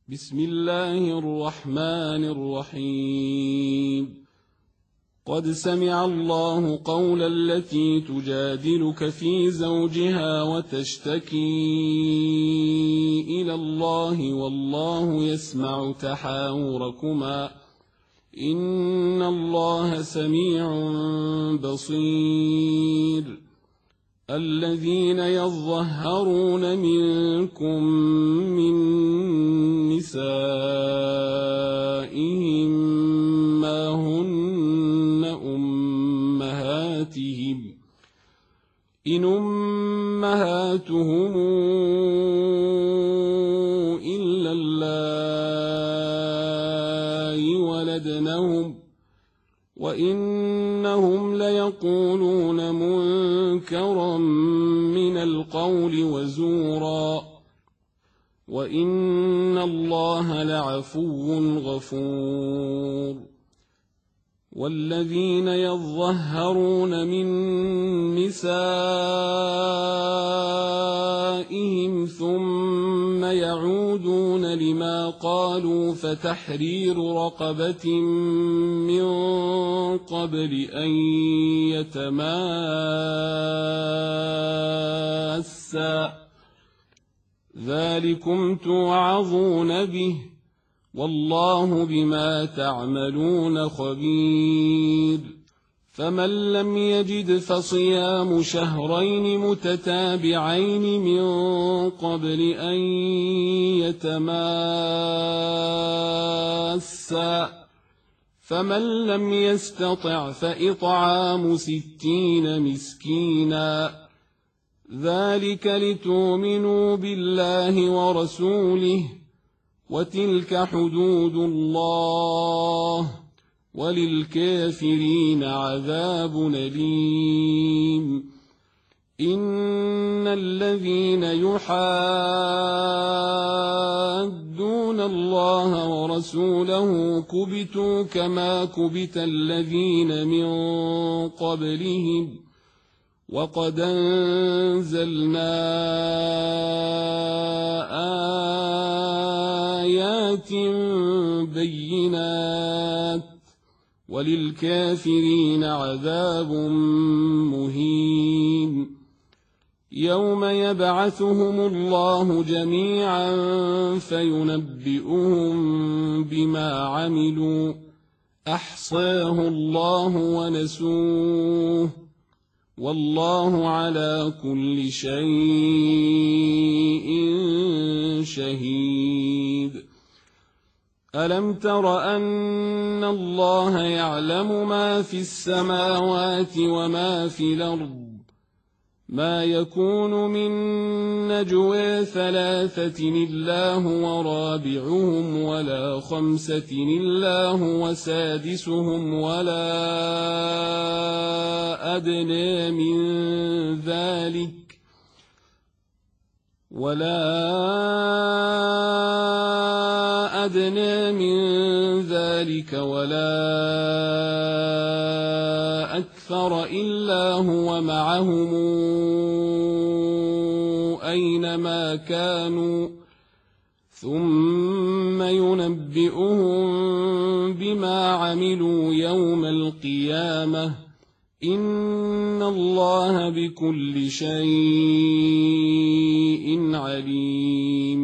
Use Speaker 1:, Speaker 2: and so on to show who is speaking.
Speaker 1: بسم الله الرحمن الرحيم. قد سمع الله قول التي تجادلك في زوجها وتشتكي إلى الله والله يسمع تحاوركما إن الله سميع بصير. الذين يظهرون منكم من نسائهم ما هن أمهاتهم إن أمهاتهم إلا اللائي ولدنهم وإنهم ليقولون منكرا من القول وزورا وإن الله لعفو غفور. والذين يظهرون من نسائهم ثم يعودون لما قالوا فتحرير رقبة من قبل أن يتماسا ذلكم توعظون به والله بما تعملون خبير. فمن لم يجد فصيام شهرين متتابعين من قبل أن يتماسا فمن لم يستطع فإطعام 60 مسكينا ذلك لتؤمنوا بالله ورسوله وتلك حدود الله وللكافرين عذاب أليم. إن الذين يحادون الله ورسوله كبتوا كما كبت الذين من قبلهم وقد أنزلنا آيات بينات وللكافرين عذاب مهين. يوم يبعثهم الله جميعا فينبئهم بما عملوا أحصاه الله ونسوه والله على كل شيء شهيد. ألم تر أن الله يعلم ما في السماوات وما في الأرض ما يكون من نجوى 3 إلا هو رابعهم ولا 5 إلا هو سادسهم ولا أدنى من ذلك ولا أكثر إلا هو معهم أينما كانوا ثم ينبئهم بما عملوا يوم القيامة إن الله بكل شيء عليم.